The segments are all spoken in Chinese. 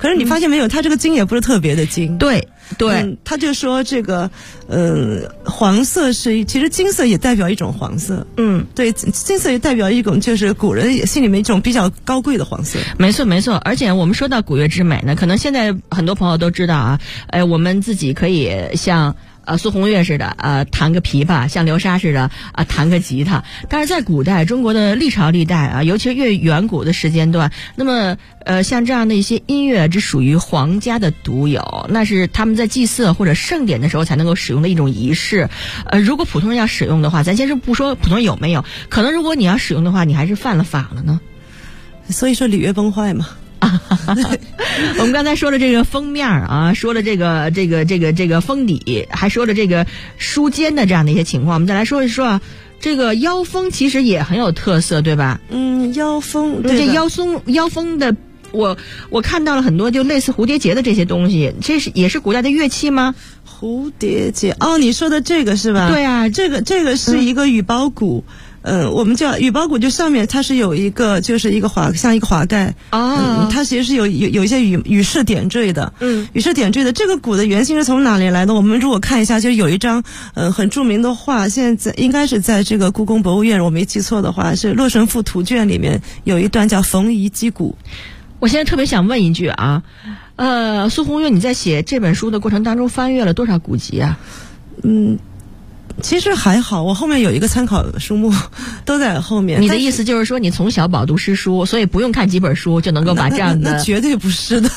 可是你发现没有，他这个金也不是特别的金。 对对， 他就说这个黄色其实金色也代表一种黄色。对，金色也代表一种就是古人心里面一种比较高贵的黄色。 没错没错，而且我们说到古乐之美呢，可能现在很多朋友都知道啊，我们自己可以像苏红月似的弹个琵琶，像流沙似的弹个吉他。但是在古代中国的历朝历代尤其是越远古的时间段，那么像这样的一些音乐只属于皇家的独有，那是他们在祭祀或者盛典的时候才能够使用的一种仪式。如果普通人要使用的话，咱先是不说普通人有没有，可能如果你要使用的话，你还是犯了法了呢。 所以说礼乐崩坏嘛。 我们刚才说了这个封面说了这个封底，还说了这个书间的这样的一些情况。我们再来说一说这个腰封其实也很有特色，对吧？ 腰封，对， 这腰封的，我看到了很多就类似蝴蝶结的这些东西，这也是古代的乐器吗？ 蝴蝶结你说的这个是吧？ 对啊， 这个是一个羽包鼓。我们叫羽包鼓，就上面它是有一个，就是一个像一个滑盖。它其实是有一些羽饰点缀的。羽饰点缀的这个鼓的原型是从哪里来的？我们如果看一下，就有一张很著名的画，现在应该是在这个故宫博物院，我没记错的话，是《洛神赋图卷》里面有一段叫冯夷击鼓。 我现在特别想问一句苏红月，你在写这本书的过程当中翻阅了多少古籍啊？ 其实还好，我后面有一个参考书目都在后面。 你的意思就是说你从小饱读诗书，所以不用看几本书就能够把这样的？ 那绝对不是的。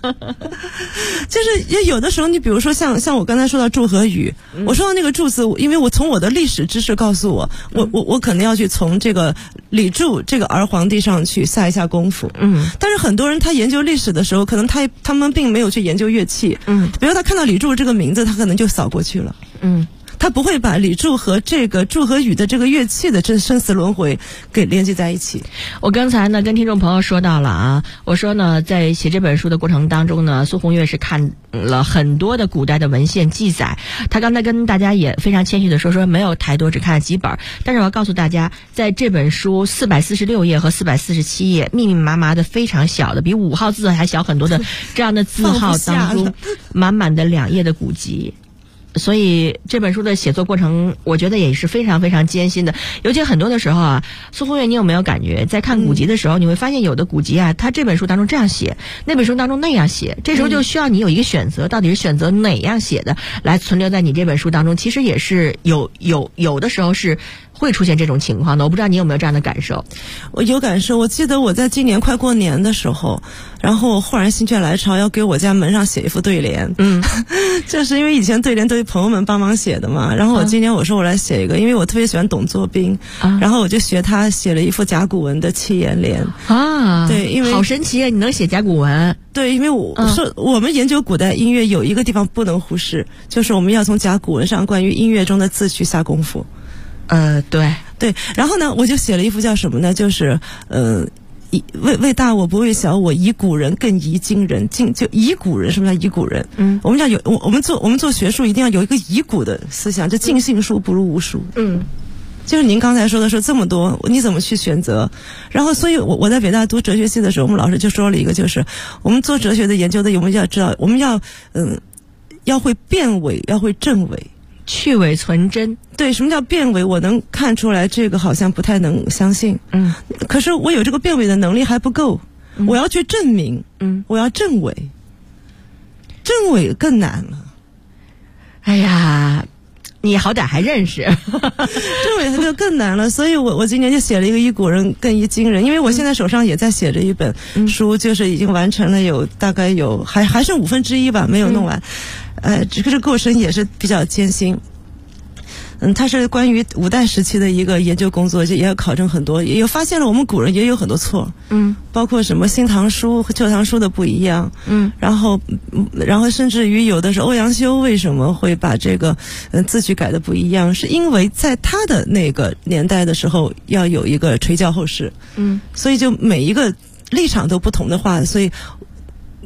就是有的时候，你比如说像我刚才说到祝和语，我说到那个祝字，因为我从我的历史知识告诉我可能要去从这个李柱这个儿皇帝上去下一下功夫。但是很多人他研究历史的时候，可能他们并没有去研究乐器。比如他看到李柱这个名字，他可能就扫过去了。他不会把李柱和这个祝和语的这个乐器的这生死轮回给连接在一起。 我刚才呢跟听众朋友说到了我说呢在写这本书的过程当中呢，苏红月是看了很多的古代的文献记载。他刚才跟大家也非常谦虚的说没有太多，只看了几本。但是我要告诉大家，在这本书446页和447页密密麻麻的非常小的，比5号字还小很多的这样的字号当中，满满的2页的古籍。所以这本书的写作过程我觉得也是非常非常艰辛的。尤其很多的时候苏红月，你有没有感觉在看古籍的时候，你会发现有的古籍它这本书当中这样写，那本书当中那样写，这时候就需要你有一个选择，到底是选择哪样写的来存留在你这本书当中。其实也是有的时候是会出现这种情况的。我不知道你有没有这样的感受？ 我有感受。我记得我在今年快过年的时候，然后我忽然心血来潮要给我家门上写一副对联。就是因为以前对联都是朋友们帮忙写的嘛，然后我今年我说我来写一个，因为我特别喜欢董作宾，然后我就学他写了一副甲骨文的7言联。对，因为好神奇啊，你能写甲骨文。 对，因为我说我们研究古代音乐有一个地方不能忽视，就是我们要从甲骨文上关于音乐中的字去下功夫。对，然后呢，我就写了一副叫什么呢？就是为大我不为小我，以古人更宜今人。就以古人，什么叫以古人？我们讲我们做学术一定要有一个以古的思想，就尽信书不如无书。就是您刚才说的说这么多，你怎么去选择？然后，所以我在北大读哲学系的时候，我们老师就说了一个，就是我们做哲学的研究的，我们要知道，我们要会辨伪，要会证伪。 去伪存真。 对，什么叫辨伪？我能看出来这个好像不太能相信。可是我有这个辨伪的能力还不够，我要去证明。我要证伪，证伪更难了。 哎呀，你好歹还认识。 证伪就更难了，所以我今年就写了一个以古人更宜今人。因为我现在手上也在写着一本书，就是已经完成了大概还剩1/5吧，没有弄完。这个过程也是比较艰辛。它是关于五代时期的一个研究工作，也要考证很多，也有发现了我们古人也有很多错。包括什么新唐书和旧唐书的不一样。然后甚至于有的是欧阳修为什么会把这个字句改的不一样，是因为在他的那个年代的时候要有一个垂教后世。所以就每一个立场都不同的话，所以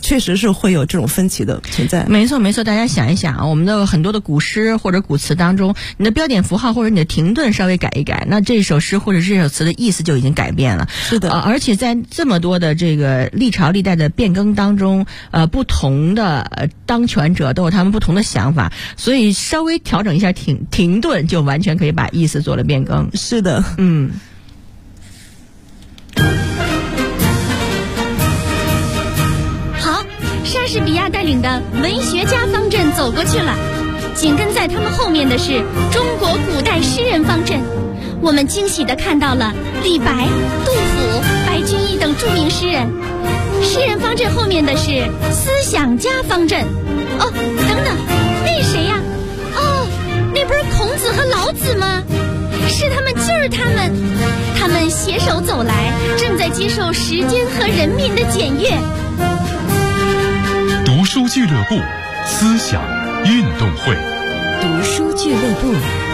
确实是会有这种分歧的存在。 没错没错，大家想一想啊，我们的很多的古诗或者古词当中，你的标点符号或者你的停顿稍微改一改，那这首诗或者这首词的意思就已经改变了。 是的， 而且在这么多的这个历朝历代的变更当中，不同的当权者都有他们不同的想法，所以稍微调整一下停顿，就完全可以把意思做了变更。 是的， 好，莎士比亚带领的文学家方阵走过去了，紧跟在他们后面的是中国古代诗人方阵。我们惊喜地看到了李白、杜甫、白居易等著名诗人。诗人方阵后面的是思想家方阵。哦，等等，那谁呀？哦，那不是孔子和老子吗？是他们，就是他们，他们携手走来，正在接受时间和人民的检阅。 读书俱乐部，思想运动会。 读书俱乐部。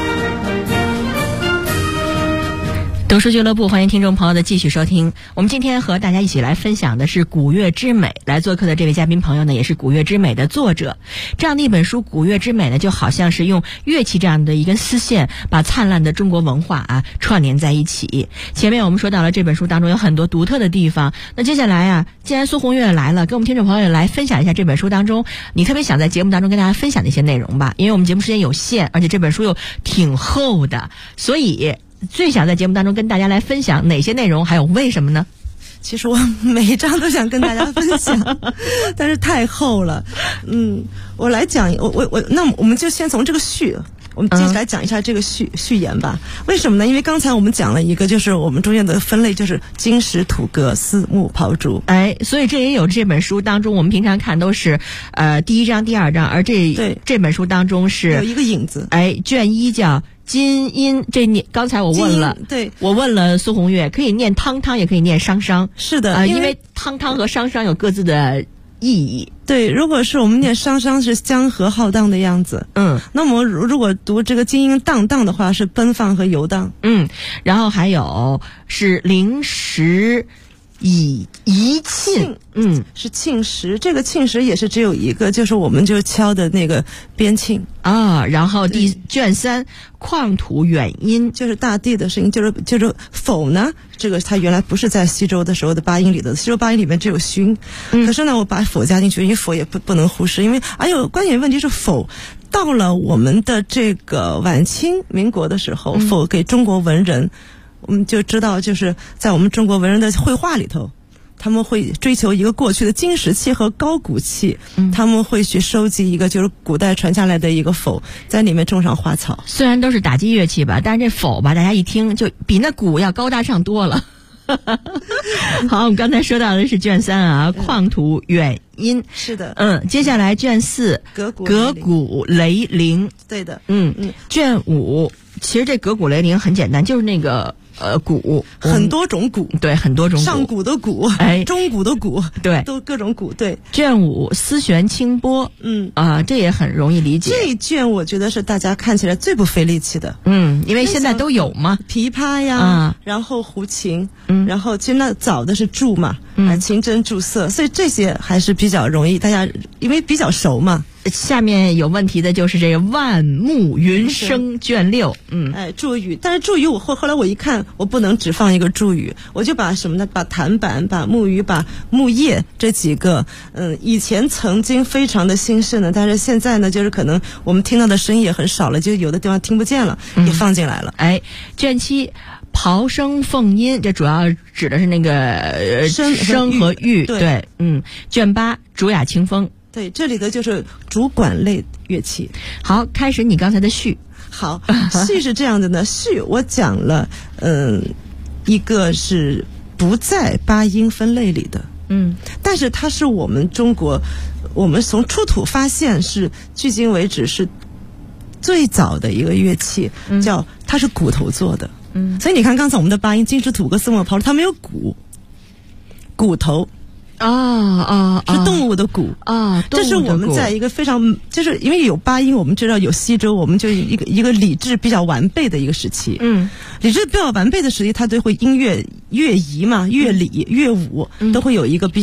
读书俱乐部，欢迎听众朋友的继续收听。我们今天和大家一起来分享的是《古乐之美》。来做客的这位嘉宾朋友呢，也是《古乐之美》的作者。这样的一本书《古乐之美》呢，就好像是用乐器这样的一根丝线，把灿烂的中国文化串联在一起。前面我们说到了这本书当中有很多独特的地方。那接下来既然苏红月来了，跟我们听众朋友来分享一下这本书当中你特别想在节目当中跟大家分享的一些内容吧。因为我们节目时间有限，而且这本书又挺厚的，所以最想在节目当中跟大家来分享哪些内容，还有为什么呢？ 其实我每一章都想跟大家分享，但是太厚了。我来讲，那我们就先从这个序。我们接下来讲一下这个序言吧。为什么呢？因为刚才我们讲了一个，就是我们中间的分类，就是金石土革丝木刨竹。 所以这也有这本书当中，我们平常看都是第一章、第二章，而这本书当中是有一个影子。 卷一叫金音，刚才我问了， 对， 我问了苏红月，可以念汤汤，也可以念商商。 是的， 因为汤汤和商商有各自的意义。 对，如果是我们念商商是江河浩荡的样子，那么如果读这个金音荡荡的话，是奔放和游荡。 然后还有是灵石以一磬， 是磬石，这个磬石也是只有一个，就是我们就敲的那个边磬啊。然后卷3旷土远音， 就是大地的声音，就是否呢？这个它原来不是在西周的时候的八音里的，西周八音里面只有巽，可是呢，我把否加进去，因为否也不能忽视，因为关键问题是否。到了我们的这个晚清民国的时候，否给中国文人。我们就知道，就是在我们中国文人的绘画里头，他们会追求一个过去的金石器和高骨器，他们会去收集一个就是古代传下来的一个否，在里面种上花草。 虽然都是打击乐器吧，但是这否吧，大家一听就比那鼓要高大上多了。好，我们刚才说到的是卷3旷土远音。 是的。 接下来卷4革鼓雷铃。 对的。 卷5其实这革鼓雷铃很简单，就是那个鼓， 很多种鼓。 对，很多种鼓， 上鼓的鼓，中鼓的鼓， 对， 都各种鼓。对。 卷5丝弦清波。这也很容易理解。 这一卷我觉得是大家看起来最不费力气的。 因为现在都有嘛， 琵琶呀，然后胡琴，然后其实那早的是柱嘛，琴针柱瑟，所以这些还是比较容易，大家因为比较熟嘛。 下面有问题的就是这个万木云声卷6。 祝语，但是祝语后来我一看，我不能只放一个祝语，我就把什么呢？把弹板、把木鱼、把木叶这几个，以前曾经非常的兴盛的，但是现在呢，就是可能我们听到的声音也很少了，就有的地方听不见了，也放进来了。 卷7刨声凤音，这主要指的是那个声和玉。对。卷8竹雅清风。 对，这里的就是主管类乐器。 好，开始你刚才的序。 好，序是这样的呢，序我讲了，一个是不在八音分类里的，但是它是我们中国，我们从出土发现是距今为止是最早的一个乐器，它是骨头做的，所以你看刚才我们的八音金石土革丝木刨竹，它没有骨头。是动物的骨这是我们在一个非常，就是因为有八音，我们知道有西周，我们就一个礼制比较完备的一个时期。礼制比较完备的时期，它都会音乐仪嘛，乐理、乐舞都会有一个比较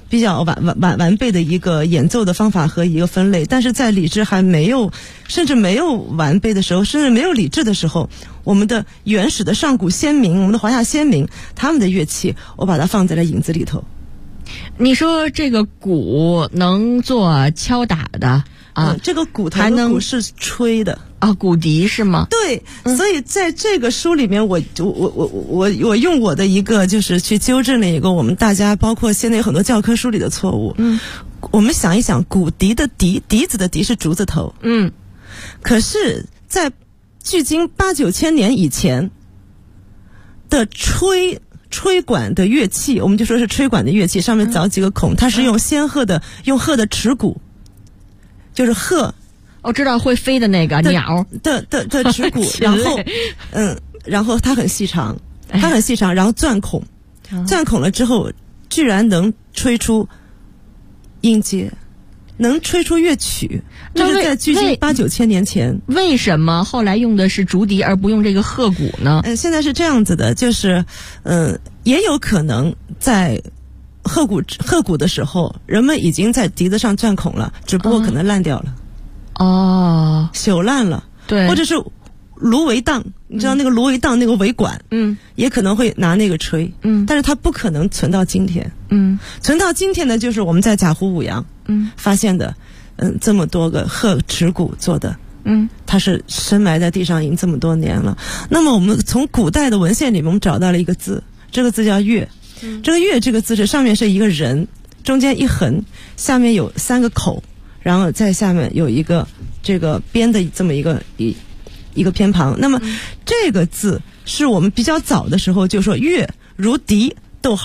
比较完备的一个演奏的方法和一个分类，但是在李治还没有，甚至没有完备的时候，甚至没有李治的时候，我们的原始的上古先民，我们的华夏先民，他们的乐器，我把它放在了影子里头。 你说这个鼓能做敲打的啊？ 这个鼓头的鼓是吹的啊，骨笛是吗？ 对，所以在这个书里面，我用我的一个就是去纠正了一个我们大家包括现在有很多教科书里的错误。我们想一想，骨笛的笛子的笛是竹字头。可是，在距今8、9千年以前的吹管的乐器，我们就说是吹管的乐器，上面凿几个孔，它是用鹤的齿骨，就是鹤。 我知道会飞的那个鸟的齿骨，然后它很细长，然后钻孔了之后，居然能吹出音阶，能吹出乐曲。这是在距今8、9千年前。 为什么后来用的是竹笛而不用这个鹤鼓呢？ 现在是这样子的，就是也有可能在鹤鼓的时候，人们已经在笛子上钻孔了，只不过可能烂掉了。朽烂了，对，或者是芦苇荡，你知道那个芦苇荡那个苇管，也可能会拿那个吹，但是它不可能存到今天，存到今天呢，就是我们在贾湖五羊，发现的，这么多个鹤齿骨做的，它是深埋在地上已经这么多年了。那么我们从古代的文献里面，我们找到了一个字，这个字叫乐，这个乐这个字是上面是一个人，中间一横，下面有3个口。然后在下面有一个这个边的这么一个偏旁，那么这个字是我们比较早的时候就说乐如笛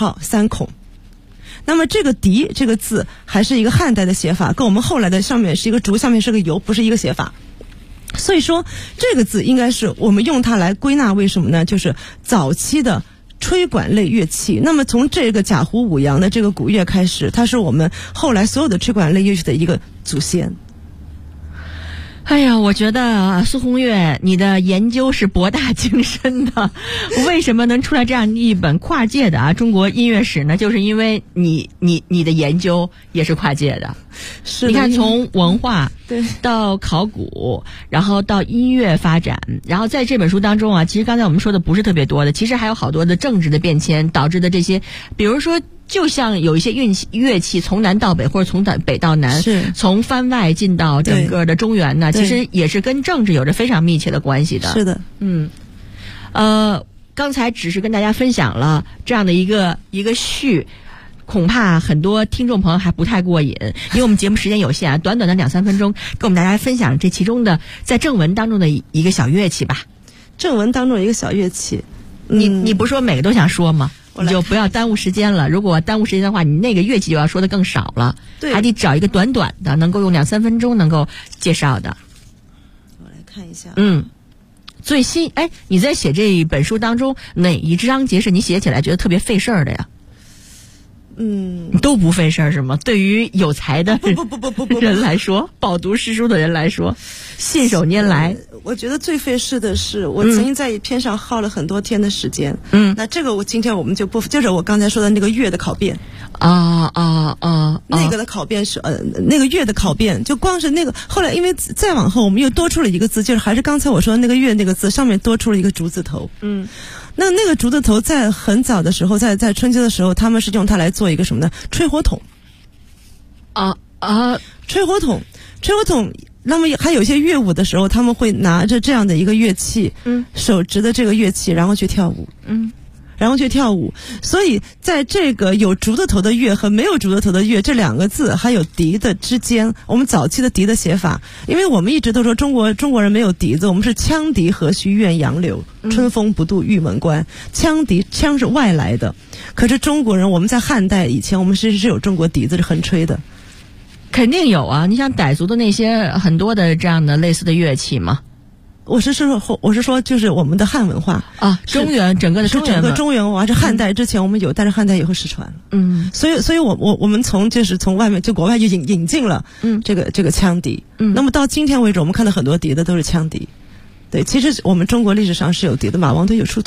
3孔，那么这个笛这个字还是一个汉代的写法，跟我们后来的上面是一个竹下面是个游不是一个写法，所以说这个字应该是我们用它来归纳为什么呢？就是早期的吹管类乐器。那么从这个贾湖五羊的这个古乐开始，它是我们后来所有的吹管类乐器的一个祖先。 哎呀，我觉得苏红月你的研究是博大精深的，为什么能出来这样一本跨界的中国音乐史呢？就是因为你的研究也是跨界的。是的，你看从文化对到考古，然后到音乐发展，然后在这本书当中其实刚才我们说的不是特别多的，其实还有好多的政治的变迁导致的这些，比如说就像有一些乐器从南到北或者从北到南，是从番外进到整个的中原呢，其实也是跟政治有着非常密切的关系的。 是的， 刚才只是跟大家分享了这样的一个序，恐怕很多听众朋友还不太过瘾，因为我们节目时间有限短短的2、3分钟，跟我们大家分享这其中的在正文当中的一个小乐器吧。 正文当中的一个小乐器， 你不是说每个都想说吗？你就不要耽误时间了，如果耽误时间的话，你那个乐器就要说的更少了，对，还得找一个短短的能够用2、3分钟能够介绍的。 我来看一下， 最新你在写这一本书当中哪一章节是你写起来觉得特别费事儿的呀？都不费事儿是吗？对于有才的人来说，饱读诗书的人来说，信手拈来。 我觉得最费事的是，我曾经在一篇上耗了很多天的时间。那这个今天我们就不，就是我刚才说的那个乐的考辩。那个的考辩是那个乐的考辩，就光是那个后来因为再往后我们又多出了一个字，就是还是刚才我说的那个乐那个字上面多出了一个竹字头。那个竹字头在很早的时候，在春秋的时候，他们是用它来做一个什么呢？吹火筒。吹火筒。那么还有一些乐舞的时候，他们会拿着这样的一个乐器，手执的这个乐器，然后去跳舞。所以在这个有竹字头的乐和没有竹字头的乐这2个字还有笛的之间，我们早期的笛的写法，因为我们一直都说中国人没有笛子，我们是羌笛何须怨杨柳，春风不度玉门关。羌是外来的，可是中国人我们在汉代以前我们是有中国笛子是横吹的。 肯定有啊，你像傣族的那些很多的这样的类似的乐器嘛。 我是说就是我们的汉文化中原整个中原文化是汉代之前我们有，但是汉代以后失传了。所以我们从外面就国外就引进了这个羌笛。那么到今天为止，我们看到很多笛的都是羌笛。对，其实我们中国历史上是有笛的，马王堆有出土。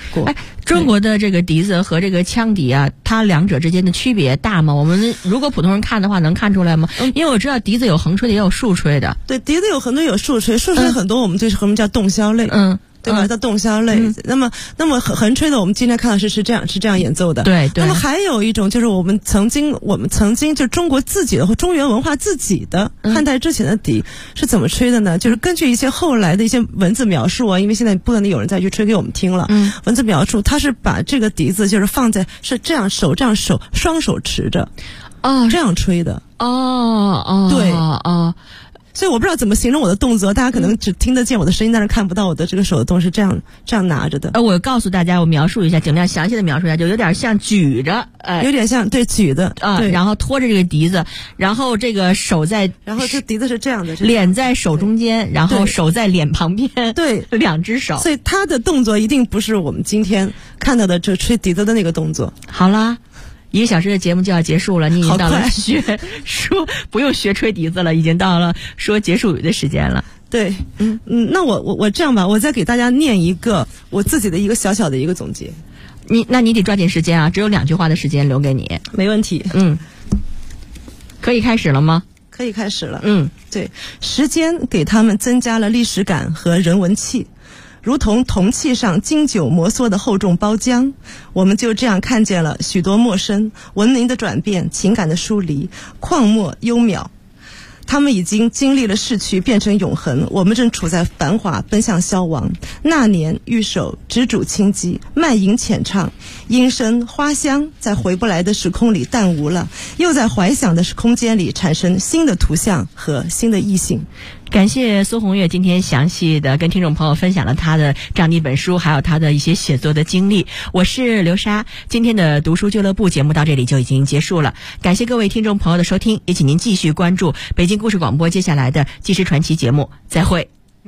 过。 中国的这个笛子和这个羌笛啊，它两者之间的区别大吗？我们如果普通人看的话，能看出来吗？因为我知道笛子有横吹的，也有竖吹的。 对，笛子有很多有竖吹，竖吹很多我们就是我们叫洞箫类。对吧？叫洞箫类。那么横吹的，我们今天看到是这样演奏的。 对。 那么还有一种就是我们曾经就中国自己的或中原文化自己的汉代之前的笛是怎么吹的呢？就是根据一些后来的一些文字描述啊，因为现在不可能有人再去吹给我们听了。文字描述，它是把这个笛子就是放在是这样手双手持着，这样吹的。对。所以我不知道怎么形容我的动作，大家可能只听得见我的声音，但是看不到我的这个手的动是这样拿着的。 我告诉大家，我描述一下，尽量详细的描述一下，就有点像举着， 有点像举的对， 然后拖着这个笛子，然后这个手然后这笛子是这样的， 脸在手中间，然后手在脸旁边， 对， 两只手。 所以他的动作一定不是我们今天看到的这吹笛子的那个动作。 好啦。1个小时的节目就要结束了，你已经到了不用学吹笛子了，已经到了说结束语的时间了。 对，那我这样吧，我再给大家念一个我自己的一个小小的一个总结。 那你得抓紧时间啊，只有2句话的时间留给你。 没问题。 可以开始了吗？ 可以开始了。对，时间给他们增加了历史感和人文气。如同铜器上经久摩挲的厚重包浆，我们就这样看见了许多陌生文明的转变，情感的疏离，旷漠幽渺。他们已经经历了逝去变成永恒，我们正处在繁华奔向消亡。那年玉手执箸轻击，慢吟浅唱，音声花香在回不来的时空里淡无了，又在怀想的空间里产生新的图像和新的意境。 感谢苏红月今天详细的跟听众朋友分享了他的这样的一本书，还有他的一些写作的经历。我是刘莎，今天的读书俱乐部节目到这里就已经结束了，感谢各位听众朋友的收听，也请您继续关注北京故事广播接下来的纪实传奇节目，再会。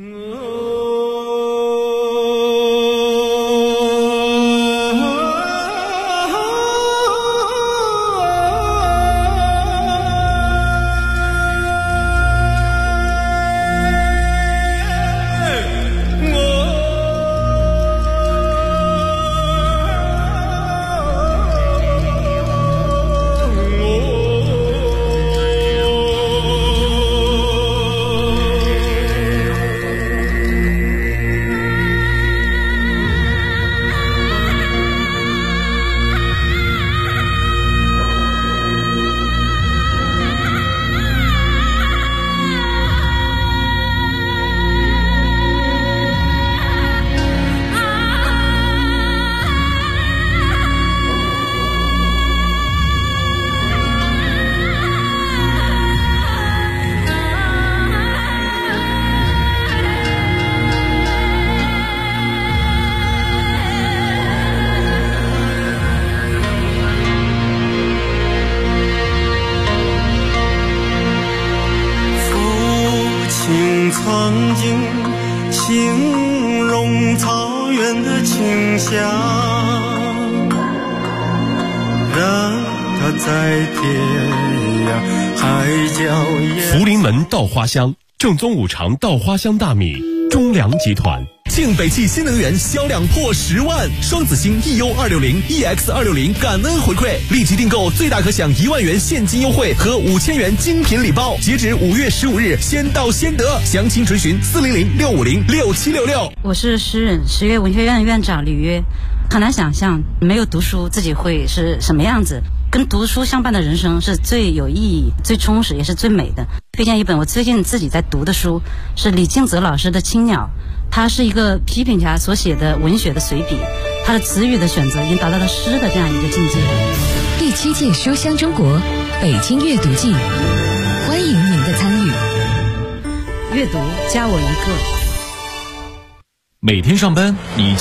曾经形容草原的清香，让它在天涯海角也。 福临门稻花香，正宗五常稻花香大米，中粮集团。 庆北汽新能源销量破10万，双子星 EU260、EX260 感恩回馈，立即订购最大可享1万元现金优惠和5000元精品礼包，截止5月15日，先到先得。详情垂询400-650-6766。 我是诗人，实业文学院院长李约。很难想象没有读书自己会是什么样子，跟读书相伴的人生是最有意义、最充实也是最美的。推荐一本我最近自己在读的书，是李敬泽老师的《青鸟》，他是一个批评家所写的文学的随笔，他的词语的选择已经达到了诗的这样一个境界。 第7届书香中国北京阅读季，欢迎您的参与。 阅读加我一个。 每天上班你